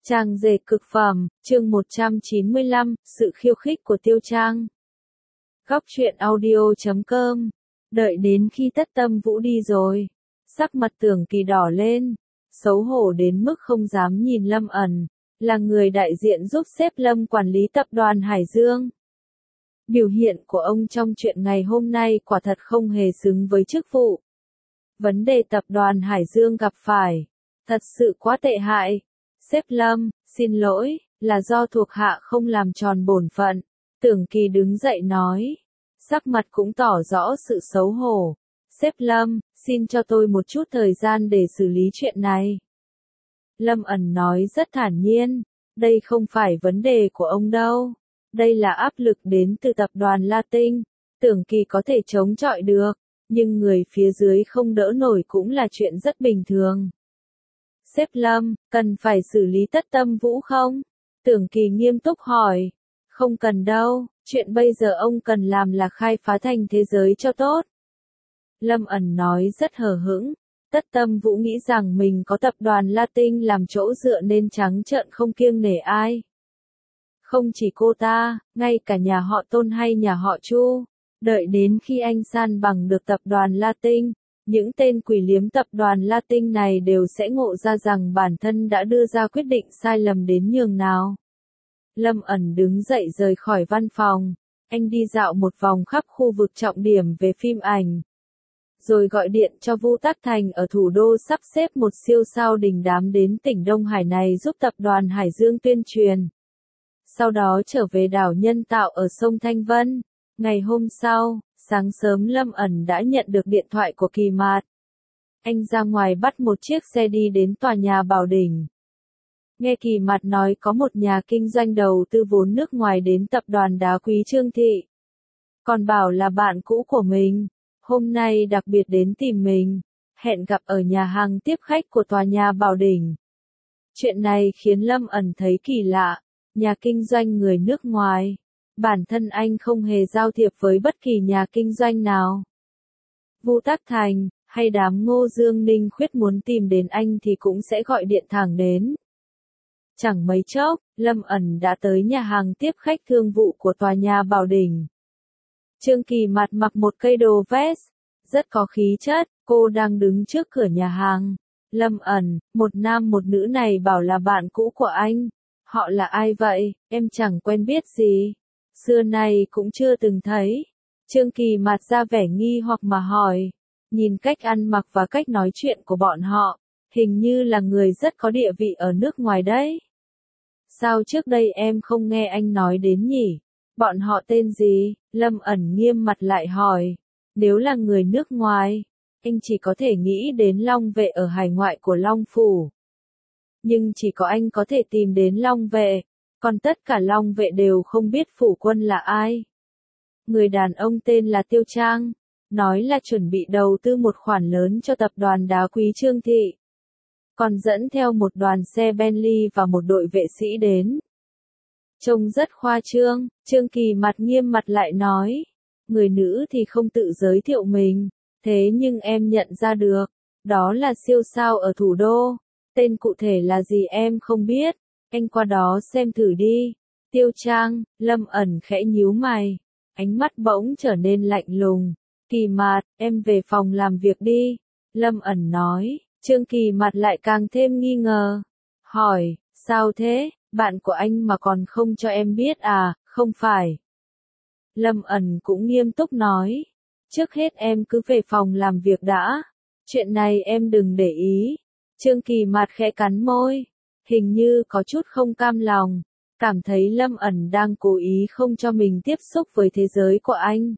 Trang dệt cực phẩm, chương 195, sự khiêu khích của Tiêu Trang. Góc truyện audio.com. Đợi đến khi Tất Tâm Vũ đi rồi, sắc mặt Tưởng Kỳ đỏ lên, xấu hổ đến mức không dám nhìn Lâm ẩn, là người đại diện giúp sếp Lâm quản lý tập đoàn Hải Dương. Biểu hiện của ông trong chuyện ngày hôm nay quả thật không hề xứng với chức vụ. Vấn đề tập đoàn Hải Dương gặp phải, thật sự quá tệ hại. Sếp Lâm, xin lỗi, là do thuộc hạ không làm tròn bổn phận. Tưởng Kỳ đứng dậy nói, sắc mặt cũng tỏ rõ sự xấu hổ. Sếp Lâm, xin cho tôi một chút thời gian để xử lý chuyện này. Lâm ẩn nói rất thản nhiên, đây không phải vấn đề của ông đâu. Đây là áp lực đến từ tập đoàn Latin. Tưởng Kỳ có thể chống chọi được, nhưng người phía dưới không đỡ nổi cũng là chuyện rất bình thường. Sếp Lâm, cần phải xử lý Tất Tâm Vũ không? Tưởng Kỳ nghiêm túc hỏi. Không cần đâu, chuyện bây giờ ông cần làm là khai phá thành thế giới cho tốt. Lâm ẩn nói rất hờ hững. Tất Tâm Vũ nghĩ rằng mình có tập đoàn Latin làm chỗ dựa nên trắng trợn không kiêng nể ai. Không chỉ cô ta, ngay cả nhà họ Tôn hay nhà họ Chu. Đợi đến khi anh san bằng được tập đoàn Latin, những tên quỷ liếm tập đoàn Latin này đều sẽ ngộ ra rằng bản thân đã đưa ra quyết định sai lầm đến nhường nào. Lâm ẩn đứng dậy rời khỏi văn phòng, anh đi dạo một vòng khắp khu vực trọng điểm về phim ảnh. Rồi gọi điện cho Vu Tắc Thành ở thủ đô sắp xếp một siêu sao đình đám đến tỉnh Đông Hải này giúp tập đoàn Hải Dương tuyên truyền. Sau đó trở về đảo nhân tạo ở sông Thanh Vân. Ngày hôm sau, sáng sớm Lâm ẩn đã nhận được điện thoại của Kỳ Mạt. Anh ra ngoài bắt một chiếc xe đi đến tòa nhà Bảo Đỉnh. Nghe Kỳ Mạt nói có một nhà kinh doanh đầu tư vốn nước ngoài đến tập đoàn đá quý Trương Thị. Còn bảo là bạn cũ của mình, hôm nay đặc biệt đến tìm mình, hẹn gặp ở nhà hàng tiếp khách của tòa nhà Bảo Đỉnh. Chuyện này khiến Lâm ẩn thấy kỳ lạ, nhà kinh doanh người nước ngoài. Bản thân anh không hề giao thiệp với bất kỳ nhà kinh doanh nào. Vu Tắc Thành, hay đám Ngô Dương Ninh Khuyết muốn tìm đến anh thì cũng sẽ gọi điện thẳng đến. Chẳng mấy chốc, Lâm ẩn đã tới nhà hàng tiếp khách thương vụ của tòa nhà Bảo Đỉnh. Trương Kỳ Mạt mặc một cây đồ vest, rất có khí chất, cô đang đứng trước cửa nhà hàng. Lâm ẩn, một nam một nữ này bảo là bạn cũ của anh. Họ là ai vậy, em chẳng quen biết gì. Xưa nay cũng chưa từng thấy. Trương Kỳ Mạt ra vẻ nghi hoặc mà hỏi. Nhìn cách ăn mặc và cách nói chuyện của bọn họ, hình như là người rất có địa vị ở nước ngoài đấy. Sao trước đây em không nghe anh nói đến nhỉ? Bọn họ tên gì? Lâm ẩn nghiêm mặt lại hỏi. Nếu là người nước ngoài, anh chỉ có thể nghĩ đến Long Vệ ở hải ngoại của Long Phủ. Nhưng chỉ có anh có thể tìm đến Long Vệ. Còn tất cả Long Vệ đều không biết phủ quân là ai. Người đàn ông tên là Tiêu Trang, nói là chuẩn bị đầu tư một khoản lớn cho tập đoàn đá quý Trương Thị. Còn dẫn theo một đoàn xe Bentley và một đội vệ sĩ đến. Trông rất khoa trương, Trương Kỳ Mạt nghiêm mặt lại nói. Người nữ thì không tự giới thiệu mình, thế nhưng em nhận ra được, đó là siêu sao ở thủ đô. Tên cụ thể là gì em không biết. Anh qua đó xem thử đi. Tiêu Trang, Lâm ẩn khẽ nhíu mày. Ánh mắt bỗng trở nên lạnh lùng. Kỳ Mạt, em về phòng làm việc đi. Lâm ẩn nói. Trương Kỳ Mạt lại càng thêm nghi ngờ. Hỏi, sao thế, bạn của anh mà còn không cho em biết à, không phải. Lâm ẩn cũng nghiêm túc nói. Trước hết em cứ về phòng làm việc đã. Chuyện này em đừng để ý. Trương Kỳ Mạt khẽ cắn môi. Hình như có chút không cam lòng, cảm thấy Lâm ẩn đang cố ý không cho mình tiếp xúc với thế giới của anh.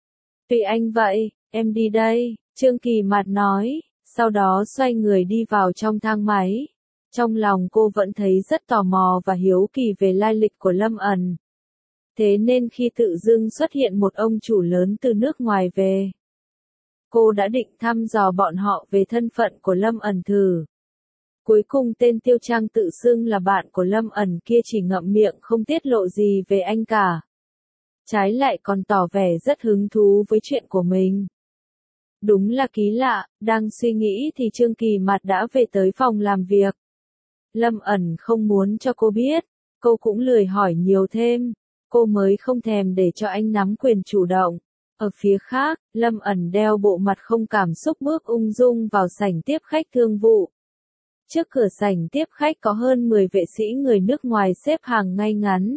Tùy anh vậy, em đi đây, Trương Kỳ Mạt nói, sau đó xoay người đi vào trong thang máy. Trong lòng cô vẫn thấy rất tò mò và hiếu kỳ về lai lịch của Lâm ẩn. Thế nên khi tự dưng xuất hiện một ông chủ lớn từ nước ngoài về, cô đã định thăm dò bọn họ về thân phận của Lâm ẩn thử. Cuối cùng tên Tiêu Trang tự xưng là bạn của Lâm ẩn kia chỉ ngậm miệng không tiết lộ gì về anh cả. Trái lại còn tỏ vẻ rất hứng thú với chuyện của mình. Đúng là kỳ lạ, đang suy nghĩ thì Trương Kỳ Mạt đã về tới phòng làm việc. Lâm ẩn không muốn cho cô biết, cô cũng lười hỏi nhiều thêm, cô mới không thèm để cho anh nắm quyền chủ động. Ở phía khác, Lâm ẩn đeo bộ mặt không cảm xúc bước ung dung vào sảnh tiếp khách thương vụ. Trước cửa sảnh tiếp khách có hơn 10 vệ sĩ người nước ngoài xếp hàng ngay ngắn.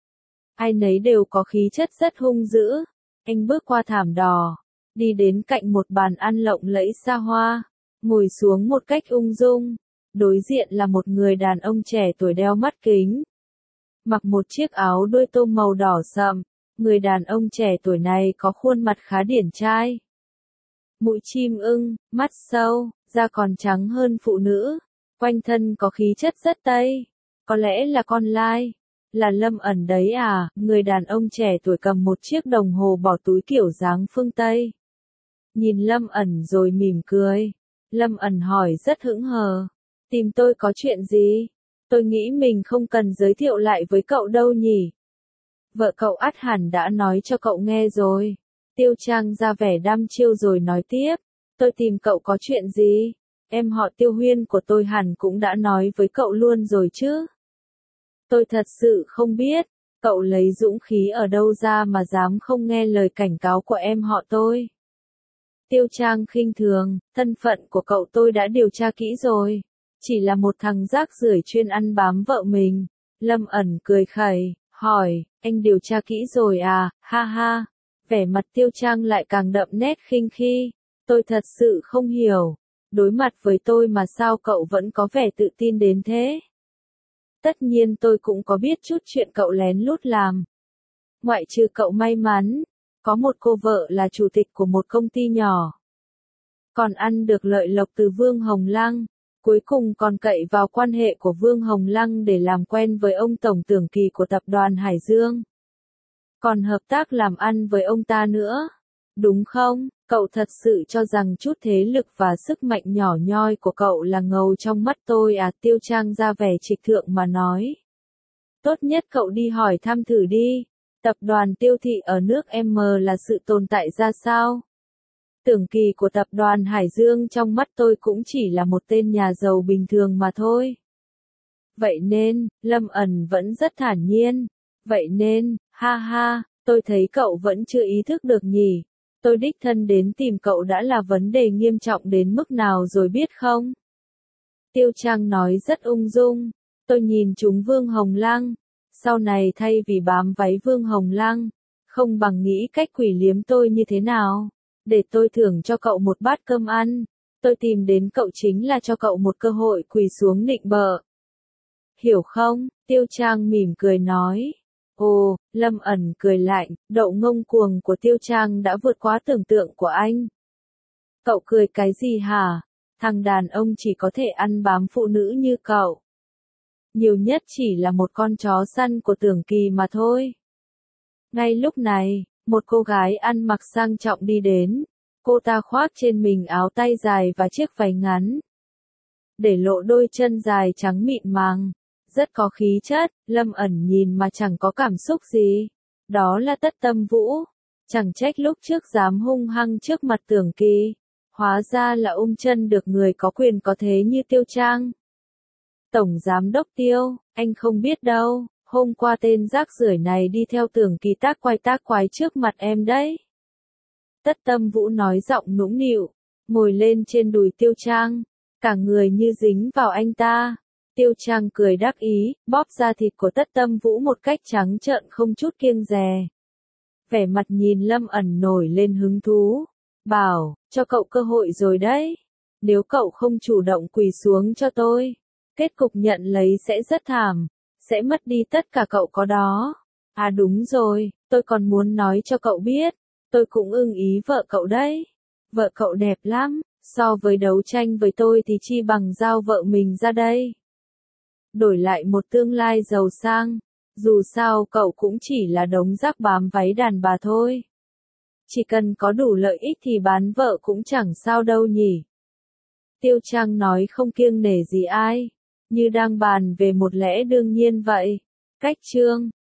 Ai nấy đều có khí chất rất hung dữ. Anh bước qua thảm đỏ, đi đến cạnh một bàn ăn lộng lẫy xa hoa, ngồi xuống một cách ung dung. Đối diện là một người đàn ông trẻ tuổi đeo mắt kính, mặc một chiếc áo đuôi tôm màu đỏ sậm. Người đàn ông trẻ tuổi này có khuôn mặt khá điển trai. Mũi chim ưng, mắt sâu, da còn trắng hơn phụ nữ. Quanh thân có khí chất rất Tây. Có lẽ là con lai. Là Lâm ẩn đấy à? Người đàn ông trẻ tuổi cầm một chiếc đồng hồ bỏ túi kiểu dáng phương Tây. Nhìn Lâm ẩn rồi mỉm cười. Lâm ẩn hỏi rất hững hờ. Tìm tôi có chuyện gì? Tôi nghĩ mình không cần giới thiệu lại với cậu đâu nhỉ? Vợ cậu ắt hẳn đã nói cho cậu nghe rồi. Tiêu Trang ra vẻ đăm chiêu rồi nói tiếp. Tôi tìm cậu có chuyện gì? Em họ Tiêu Huyên của tôi hẳn cũng đã nói với cậu luôn rồi chứ? Tôi thật sự không biết. Cậu lấy dũng khí ở đâu ra mà dám không nghe lời cảnh cáo của em họ tôi? Tiêu Trang khinh thường, thân phận của cậu tôi đã điều tra kỹ rồi. Chỉ là một thằng rác rưởi chuyên ăn bám vợ mình. Lâm ẩn cười khẩy, hỏi, anh điều tra kỹ rồi à, ha ha. Vẻ mặt Tiêu Trang lại càng đậm nét khinh khi. Tôi thật sự không hiểu. Đối mặt với tôi mà sao cậu vẫn có vẻ tự tin đến thế? Tất nhiên tôi cũng có biết chút chuyện cậu lén lút làm. Ngoại trừ cậu may mắn, có một cô vợ là chủ tịch của một công ty nhỏ. Còn ăn được lợi lộc từ Vương Hồng Lăng. Cuối cùng còn cậy vào quan hệ của Vương Hồng Lăng để làm quen với ông Tổng Tưởng Kỳ của tập đoàn Hải Dương. Còn hợp tác làm ăn với ông ta nữa. Đúng không? Cậu thật sự cho rằng chút thế lực và sức mạnh nhỏ nhoi của cậu là ngầu trong mắt tôi à? Tiêu Trang ra vẻ trịch thượng mà nói. Tốt nhất cậu đi hỏi thăm thử đi. Tập đoàn Tiêu Thị ở nước M là sự tồn tại ra sao? Tưởng Kỳ của tập đoàn Hải Dương trong mắt tôi cũng chỉ là một tên nhà giàu bình thường mà thôi. Vậy nên, Lâm ẩn vẫn rất thản nhiên. Vậy nên, ha ha, tôi thấy cậu vẫn chưa ý thức được nhỉ. Tôi đích thân đến tìm cậu đã là vấn đề nghiêm trọng đến mức nào rồi biết không? Tiêu Trang nói rất ung dung. Tôi nhìn chúng Vương Hồng Lăng. Sau này thay vì bám váy Vương Hồng Lăng, không bằng nghĩ cách quỷ liếm tôi như thế nào. Để tôi thưởng cho cậu một bát cơm ăn. Tôi tìm đến cậu chính là cho cậu một cơ hội quỳ xuống nịnh bợ. Hiểu không? Tiêu Trang mỉm cười nói. Ồ, Lâm ẩn cười lạnh, độ ngông cuồng của Tiêu Trang đã vượt quá tưởng tượng của anh. Cậu cười cái gì hả? Thằng đàn ông chỉ có thể ăn bám phụ nữ như cậu. Nhiều nhất chỉ là một con chó săn của Tưởng Kỳ mà thôi. Ngay lúc này, một cô gái ăn mặc sang trọng đi đến. Cô ta khoác trên mình áo tay dài và chiếc váy ngắn. Để lộ đôi chân dài trắng mịn màng. Rất có khí chất, Lâm ẩn nhìn mà chẳng có cảm xúc gì. Đó là Tất Tâm Vũ. Chẳng trách lúc trước dám hung hăng trước mặt Tưởng Kỳ. Hóa ra là chân được người có quyền có thế như Tiêu Trang. Tổng giám đốc Tiêu, anh không biết đâu. Hôm qua tên rác rưởi này đi theo Tưởng Kỳ tác quái trước mặt em đấy. Tất Tâm Vũ nói giọng nũng nịu, ngồi lên trên đùi Tiêu Trang, cả người như dính vào anh ta. Tiêu Trang cười đắc ý, bóp da thịt của Tất Tâm Vũ một cách trắng trợn không chút kiêng dè. Vẻ mặt nhìn Lâm ẩn nổi lên hứng thú, bảo, cho cậu cơ hội rồi đấy. Nếu cậu không chủ động quỳ xuống cho tôi, kết cục nhận lấy sẽ rất thảm. Sẽ mất đi tất cả cậu có đó. À đúng rồi, tôi còn muốn nói cho cậu biết. Tôi cũng ưng ý vợ cậu đấy. Vợ cậu đẹp lắm. So với đấu tranh với tôi thì chi bằng giao vợ mình ra đây. Đổi lại một tương lai giàu sang. Dù sao cậu cũng chỉ là đống rác bám váy đàn bà thôi. Chỉ cần có đủ lợi ích thì bán vợ cũng chẳng sao đâu nhỉ. Tiêu Trang nói không kiêng nể gì ai. Như đang bàn về một lẽ đương nhiên vậy. Cách chương